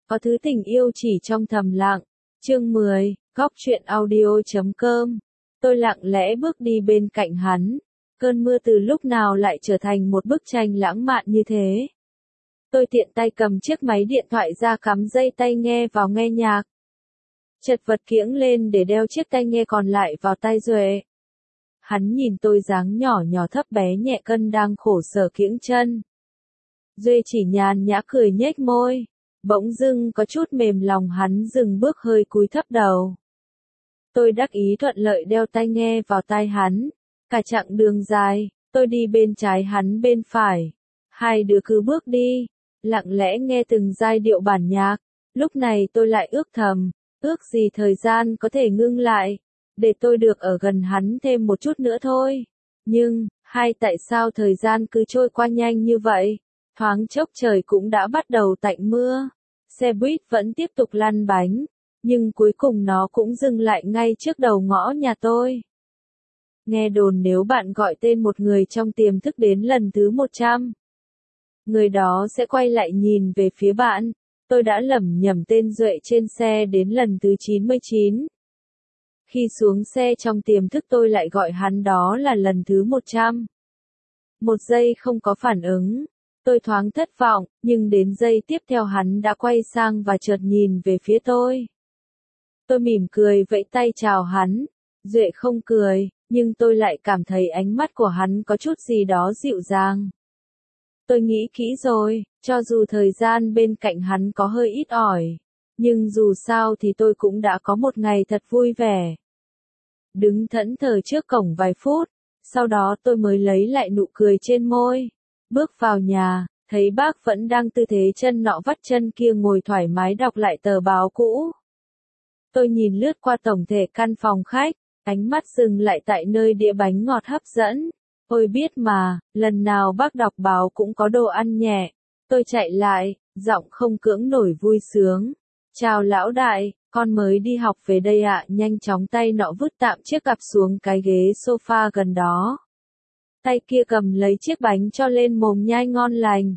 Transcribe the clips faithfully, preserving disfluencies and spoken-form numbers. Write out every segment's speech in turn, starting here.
Có thứ tình yêu chỉ trong thầm lặng. Chương mười, Góc truyện audio.com. Tôi lặng lẽ bước đi bên cạnh hắn. Cơn mưa từ lúc nào lại trở thành một bức tranh lãng mạn như thế? Tôi tiện tay cầm chiếc máy điện thoại ra cắm dây tai nghe vào nghe nhạc. Chật vật kiễng lên để đeo chiếc tai nghe còn lại vào tai Duệ. Hắn nhìn tôi dáng nhỏ nhỏ thấp bé nhẹ cân đang khổ sở kiễng chân. Duệ chỉ nhàn nhã cười nhếch môi. Bỗng dưng có chút mềm lòng, hắn dừng bước hơi cúi thấp đầu. Tôi đắc ý thuận lợi đeo tai nghe vào tai hắn. Cả chặng đường dài, tôi đi bên trái hắn bên phải. Hai đứa cứ bước đi, lặng lẽ nghe từng giai điệu bản nhạc. Lúc này tôi lại ước thầm, ước gì thời gian có thể ngưng lại, để tôi được ở gần hắn thêm một chút nữa thôi. Nhưng, hay tại sao thời gian cứ trôi qua nhanh như vậy? Thoáng chốc trời cũng đã bắt đầu tạnh mưa. Xe buýt vẫn tiếp tục lăn bánh, nhưng cuối cùng nó cũng dừng lại ngay trước đầu ngõ nhà tôi. Nghe đồn nếu bạn gọi tên một người trong tiềm thức đến lần thứ một trăm, người đó sẽ quay lại nhìn về phía bạn. Tôi đã lẩm nhẩm tên Duệ trên xe đến lần thứ chín mươi chín. Khi xuống xe trong tiềm thức tôi lại gọi hắn, đó là lần thứ một trăm. Một giây không có phản ứng. Tôi thoáng thất vọng, nhưng đến giây tiếp theo hắn đã quay sang và chợt nhìn về phía tôi. Tôi mỉm cười vẫy tay chào hắn. Duệ không cười, nhưng tôi lại cảm thấy ánh mắt của hắn có chút gì đó dịu dàng. Tôi nghĩ kỹ rồi, cho dù thời gian bên cạnh hắn có hơi ít ỏi, nhưng dù sao thì tôi cũng đã có một ngày thật vui vẻ. Đứng thẫn thờ trước cổng vài phút, sau đó tôi mới lấy lại nụ cười trên môi. Bước vào nhà, thấy bác vẫn đang tư thế chân nọ vắt chân kia ngồi thoải mái đọc lại tờ báo cũ. Tôi nhìn lướt qua tổng thể căn phòng khách, ánh mắt dừng lại tại nơi đĩa bánh ngọt hấp dẫn. Ôi biết mà, lần nào bác đọc báo cũng có đồ ăn nhẹ. Tôi chạy lại, giọng không cưỡng nổi vui sướng. Chào lão đại, con mới đi học về đây ạ. Nhanh chóng tay nọ vứt tạm chiếc cặp xuống cái ghế sofa gần đó. Tay kia cầm lấy chiếc bánh cho lên mồm nhai ngon lành.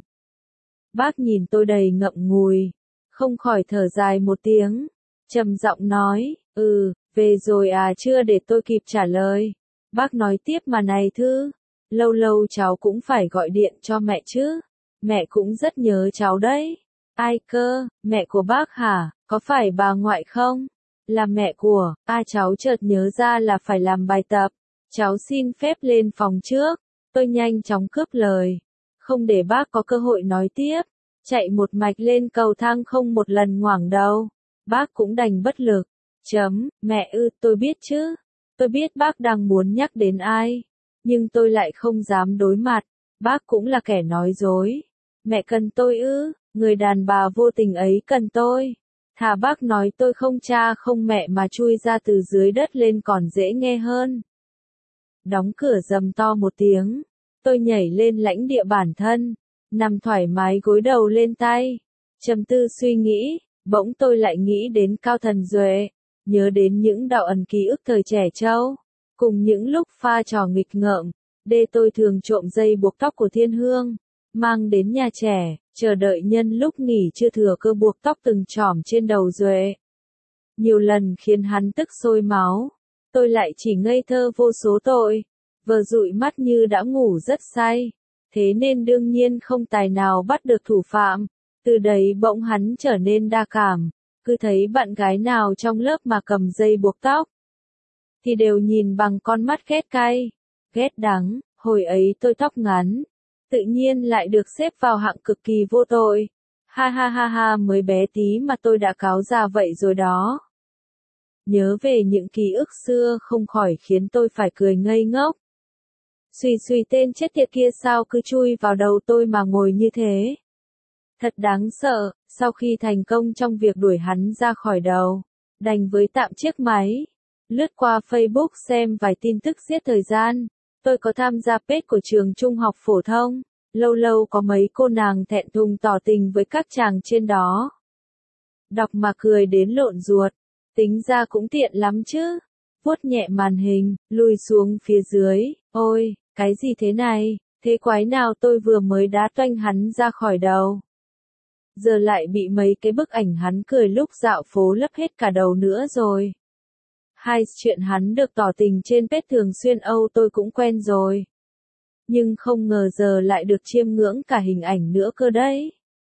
Bác nhìn tôi đầy ngậm ngùi, không khỏi thở dài một tiếng, trầm giọng nói, ừ, về rồi à? Chưa để tôi kịp trả lời. Bác nói tiếp mà này Thư, lâu lâu cháu cũng phải gọi điện cho mẹ chứ, mẹ cũng rất nhớ cháu đấy. Ai cơ, mẹ của bác hả, có phải bà ngoại không? Là mẹ của, à cháu chợt nhớ ra là phải làm bài tập. Cháu xin phép lên phòng trước. Tôi nhanh chóng cướp lời, không để bác có cơ hội nói tiếp, chạy một mạch lên cầu thang không một lần ngoảnh đầu. Bác cũng đành bất lực. Chấm, mẹ ư, tôi biết chứ. Tôi biết bác đang muốn nhắc đến ai, nhưng tôi lại không dám đối mặt. Bác cũng là kẻ nói dối. Mẹ cần tôi ư, người đàn bà vô tình ấy cần tôi. Thà bác nói tôi không cha không mẹ mà chui ra từ dưới đất lên còn dễ nghe hơn. Đóng cửa rầm to một tiếng, tôi nhảy lên lãnh địa bản thân, nằm thoải mái gối đầu lên tay, trầm tư suy nghĩ. Bỗng tôi lại nghĩ đến Cao Thần Duệ, nhớ đến những đạo ẩn ký ức thời trẻ trâu, cùng những lúc pha trò nghịch ngợm, đê tôi thường trộm dây buộc tóc của Thiên Hương, mang đến nhà trẻ, chờ đợi nhân lúc nghỉ trưa thừa cơ buộc tóc từng chỏm trên đầu Duệ. Nhiều lần khiến hắn tức sôi máu. Tôi lại chỉ ngây thơ vô số tội, vờ dụi mắt như đã ngủ rất say, thế nên đương nhiên không tài nào bắt được thủ phạm. Từ đấy bỗng hắn trở nên đa cảm, cứ thấy bạn gái nào trong lớp mà cầm dây buộc tóc, thì đều nhìn bằng con mắt ghét cay, ghét đắng. Hồi ấy tôi tóc ngắn, tự nhiên lại được xếp vào hạng cực kỳ vô tội. Ha ha ha ha, mới bé tí mà tôi đã cáo già vậy rồi đó. Nhớ về những ký ức xưa không khỏi khiến tôi phải cười ngây ngốc. Xùy xùy tên chết tiệt kia sao cứ chui vào đầu tôi mà ngồi như thế. Thật đáng sợ. Sau khi thành công trong việc đuổi hắn ra khỏi đầu, đành với tạm chiếc máy, lướt qua Facebook xem vài tin tức giết thời gian. Tôi có tham gia page của trường trung học phổ thông, lâu lâu có mấy cô nàng thẹn thùng tỏ tình với các chàng trên đó. Đọc mà cười đến lộn ruột. Tính ra cũng tiện lắm chứ. Vuốt nhẹ màn hình, lùi xuống phía dưới. Ôi, cái gì thế này? Thế quái nào tôi vừa mới đá toanh hắn ra khỏi đầu. giờ lại bị mấy cái bức ảnh hắn cười lúc dạo phố lấp hết cả đầu nữa rồi. Hai chuyện hắn được tỏ tình trên page thường xuyên Âu tôi cũng quen rồi. Nhưng không ngờ giờ lại được chiêm ngưỡng cả hình ảnh nữa cơ đấy.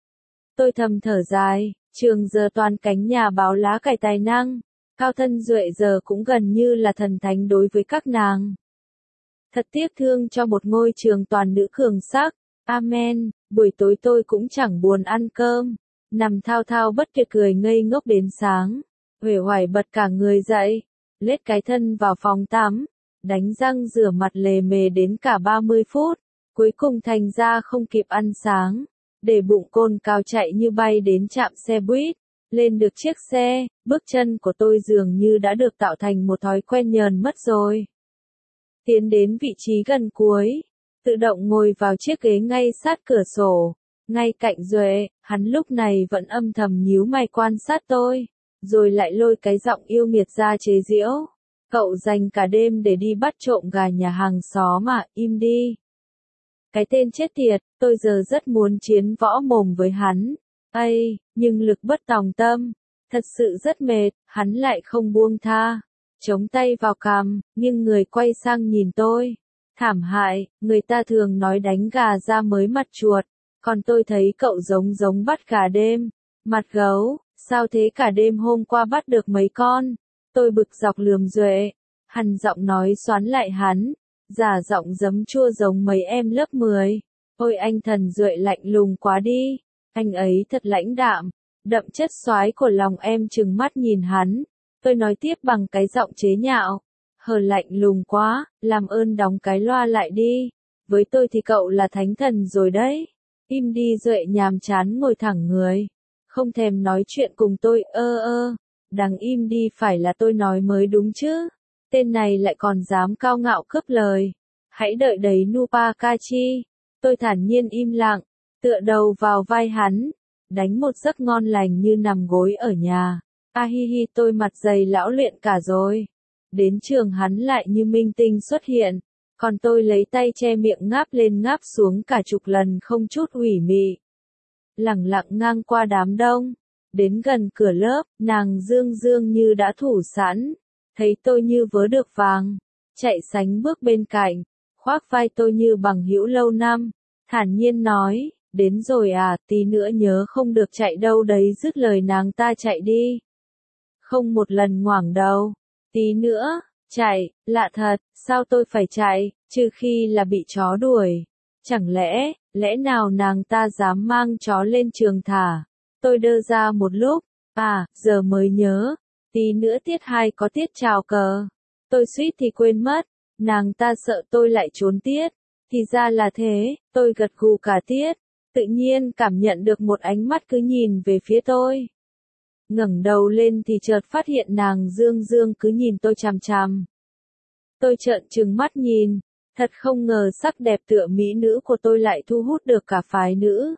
Tôi thầm thở dài, trường giờ toàn cánh nhà báo lá cải tài năng, Cao Thân Duệ giờ cũng gần như là thần thánh đối với các nàng. Thật tiếc thương cho một ngôi trường toàn nữ cường sắc, amen, buổi tối tôi cũng chẳng buồn ăn cơm, nằm thao thao bất tuyệt cười ngây ngốc đến sáng, uể oải bật cả người dậy, lết cái thân vào phòng tắm, đánh răng rửa mặt lề mề đến cả ba mươi phút, cuối cùng thành ra không kịp ăn sáng, để bụng cồn cào chạy như bay đến trạm xe buýt, lên được chiếc xe, bước chân của tôi dường như đã được tạo thành một thói quen nhờn mất rồi. Tiến đến vị trí gần cuối, tự động ngồi vào chiếc ghế ngay sát cửa sổ, ngay cạnh Duệ, hắn lúc này vẫn âm thầm nhíu mày quan sát tôi, rồi lại lôi cái giọng yêu nghiệt ra chế giễu. Cậu dành cả đêm để đi bắt trộm gà nhà hàng xóm mà, im đi. Cái tên chết tiệt, tôi giờ rất muốn chiến võ mồm với hắn. Ây, nhưng lực bất tòng tâm, thật sự rất mệt, hắn lại không buông tha. Chống tay vào cằm, nhưng người quay sang nhìn tôi. Thảm hại, người ta thường nói đánh gà ra mới mặt chuột, còn tôi thấy cậu giống giống bắt gà đêm. Mặt gấu, sao thế cả đêm hôm qua bắt được mấy con? Tôi bực dọc lườm Duệ, hằn giọng nói xoán lại hắn, giả giọng giấm chua giống mấy em lớp mười. Ôi anh thần Duệ lạnh lùng quá đi, anh ấy thật lãnh đạm, đậm chất soái của lòng em trừng mắt nhìn hắn. Tôi nói tiếp bằng cái giọng chế nhạo, hờ lạnh lùng quá, làm ơn đóng cái loa lại đi, với tôi thì cậu là thánh thần rồi đấy. Im đi Duệ nhàm chán ngồi thẳng người, không thèm nói chuyện cùng tôi, ơ ơ, đằng im đi phải là tôi nói mới đúng chứ, tên này lại còn dám cao ngạo cướp lời, hãy đợi đấy Nupakachi. Tôi thản nhiên im lặng, tựa đầu vào vai hắn, đánh một giấc ngon lành như nằm gối ở nhà. A hi hi tôi mặt dày lão luyện cả rồi. Đến trường hắn lại như minh tinh xuất hiện, còn tôi lấy tay che miệng ngáp lên ngáp xuống cả chục lần không chút ủy mị. Lẳng lặng ngang qua đám đông, đến gần cửa lớp, nàng Dương Dương như đã thủ sẵn, thấy tôi như vớ được vàng, chạy sánh bước bên cạnh, khoác vai tôi như bằng hữu lâu năm, thản nhiên nói, đến rồi à, tí nữa nhớ không được chạy đâu đấy, dứt lời nàng ta chạy đi. Không một lần ngoảnh đầu, tí nữa, chạy, lạ thật, sao tôi phải chạy, trừ khi là bị chó đuổi. Chẳng lẽ, lẽ nào nàng ta dám mang chó lên trường thả? Tôi đơ ra một lúc, à, giờ mới nhớ, tí nữa tiết hai có tiết chào cờ. Tôi suýt thì quên mất, nàng ta sợ tôi lại trốn tiết. Thì ra là thế, tôi gật gù cả tiết, tự nhiên cảm nhận được một ánh mắt cứ nhìn về phía tôi. Ngẩng đầu lên thì chợt phát hiện nàng Dương Dương cứ nhìn tôi chằm chằm. Tôi trợn trừng mắt nhìn, thật không ngờ sắc đẹp tựa mỹ nữ của tôi lại thu hút được cả phái nữ.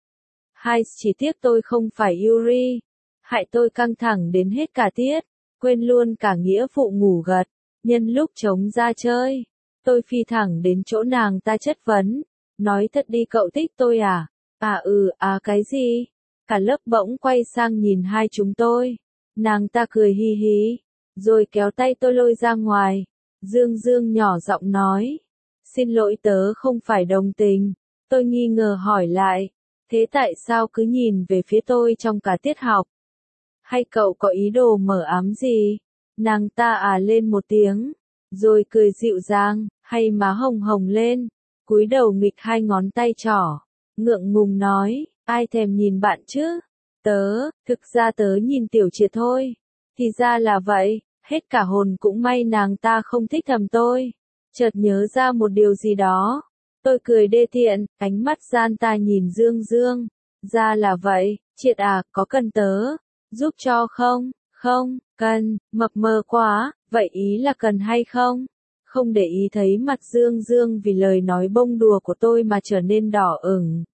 Hai, chỉ tiếc tôi không phải Yuri, hại tôi căng thẳng đến hết cả tiết, quên luôn cả nghĩa vụ ngủ gật, nhân lúc trống ra chơi. Tôi phi thẳng đến chỗ nàng ta chất vấn, nói thật đi cậu thích tôi à? À ừ, à cái gì? Cả lớp bỗng quay sang nhìn hai chúng tôi. Nàng ta cười hi hí, rồi kéo tay tôi lôi ra ngoài. Dương Dương nhỏ giọng nói, xin lỗi tớ không phải đồng tình. Tôi nghi ngờ hỏi lại, thế tại sao cứ nhìn về phía tôi trong cả tiết học? Hay cậu có ý đồ mở ám gì? Nàng ta à lên một tiếng, rồi cười dịu dàng, hay má hồng hồng lên, cúi đầu nghịch hai ngón tay trỏ, ngượng ngùng nói, ai thèm nhìn bạn chứ? Tớ, thực ra tớ nhìn Tiểu Triệt thôi. Thì ra là vậy, hết cả hồn cũng may nàng ta không thích thầm tôi. Chợt nhớ ra một điều gì đó. Tôi cười đê tiện, ánh mắt gian ta nhìn Dương Dương. Ra là vậy, Triệt à, có cần tớ giúp cho không? Không, cần, mập mờ quá, vậy ý là cần hay không? Không để ý thấy mặt Dương Dương vì lời nói bông đùa của tôi mà trở nên đỏ ửng.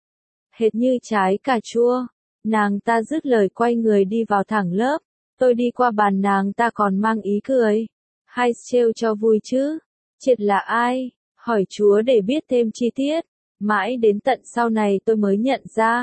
Hệt như trái cà chua. Nàng ta dứt lời quay người đi vào thẳng lớp. Tôi đi qua bàn nàng ta còn mang ý cười. Hay trêu cho vui chứ? Triệt là ai? Hỏi chúa để biết thêm chi tiết. Mãi đến tận sau này tôi mới nhận ra.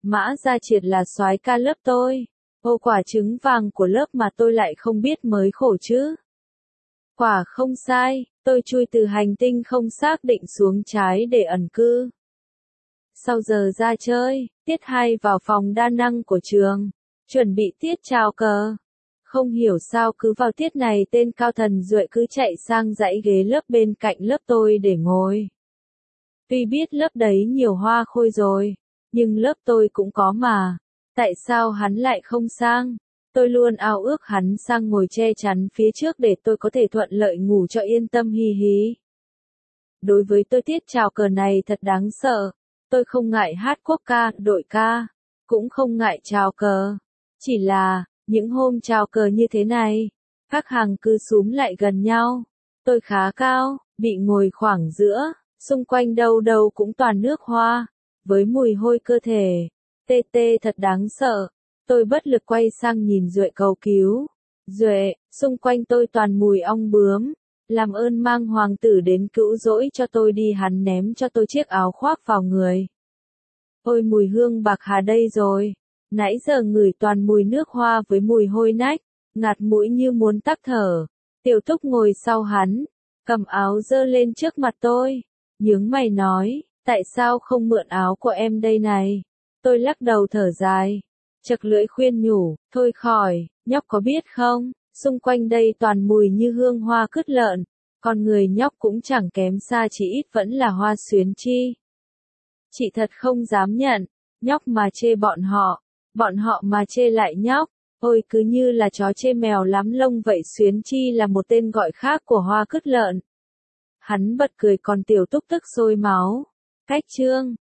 Mã Gia Triệt là soái ca lớp tôi. Ô quả trứng vàng của lớp mà tôi lại không biết mới khổ chứ. Quả không sai, tôi chui từ hành tinh không xác định xuống trái để ẩn cư. Sau giờ ra chơi, tiết hai vào phòng đa năng của trường, chuẩn bị tiết chào cờ. Không hiểu sao cứ vào tiết này tên Cao Thần Duệ cứ chạy sang dãy ghế lớp bên cạnh lớp tôi để ngồi. Tuy biết lớp đấy nhiều hoa khôi rồi, nhưng lớp tôi cũng có mà. Tại sao hắn lại không sang? Tôi luôn ao ước hắn sang ngồi che chắn phía trước để tôi có thể thuận lợi ngủ cho yên tâm hi hí. Đối với tôi tiết chào cờ này thật đáng sợ. Tôi không ngại hát quốc ca, đội ca, cũng không ngại chào cờ. Chỉ là, những hôm chào cờ như thế này, các hàng cứ xúm lại gần nhau. Tôi khá cao, bị ngồi khoảng giữa, xung quanh đâu đâu cũng toàn nước hoa, với mùi hôi cơ thể. Tê tê thật đáng sợ. Tôi bất lực quay sang nhìn Duệ cầu cứu. Duệ, xung quanh tôi toàn mùi ong bướm. Làm ơn mang hoàng tử đến cứu rỗi cho tôi đi, hắn ném cho tôi chiếc áo khoác vào người. Ôi mùi hương bạc hà đây rồi. Nãy giờ ngửi toàn mùi nước hoa với mùi hôi nách, ngạt mũi như muốn tắc thở. Tiểu Túc ngồi sau hắn, cầm áo giơ lên trước mặt tôi. Nhướng mày nói, tại sao không mượn áo của em đây này? Tôi lắc đầu thở dài. Chật lưỡi khuyên nhủ, thôi khỏi, nhóc có biết không, xung quanh đây toàn mùi như hương hoa cứt lợn, con người nhóc cũng chẳng kém xa, chỉ ít vẫn là hoa xuyến chi. Chị thật không dám nhận, nhóc mà chê bọn họ, bọn họ mà chê lại nhóc, ôi cứ như là chó chê mèo lắm lông vậy. Xuyến chi là một tên gọi khác của hoa cứt lợn. Hắn bật cười còn Tiểu Túc tức sôi máu. Cách chương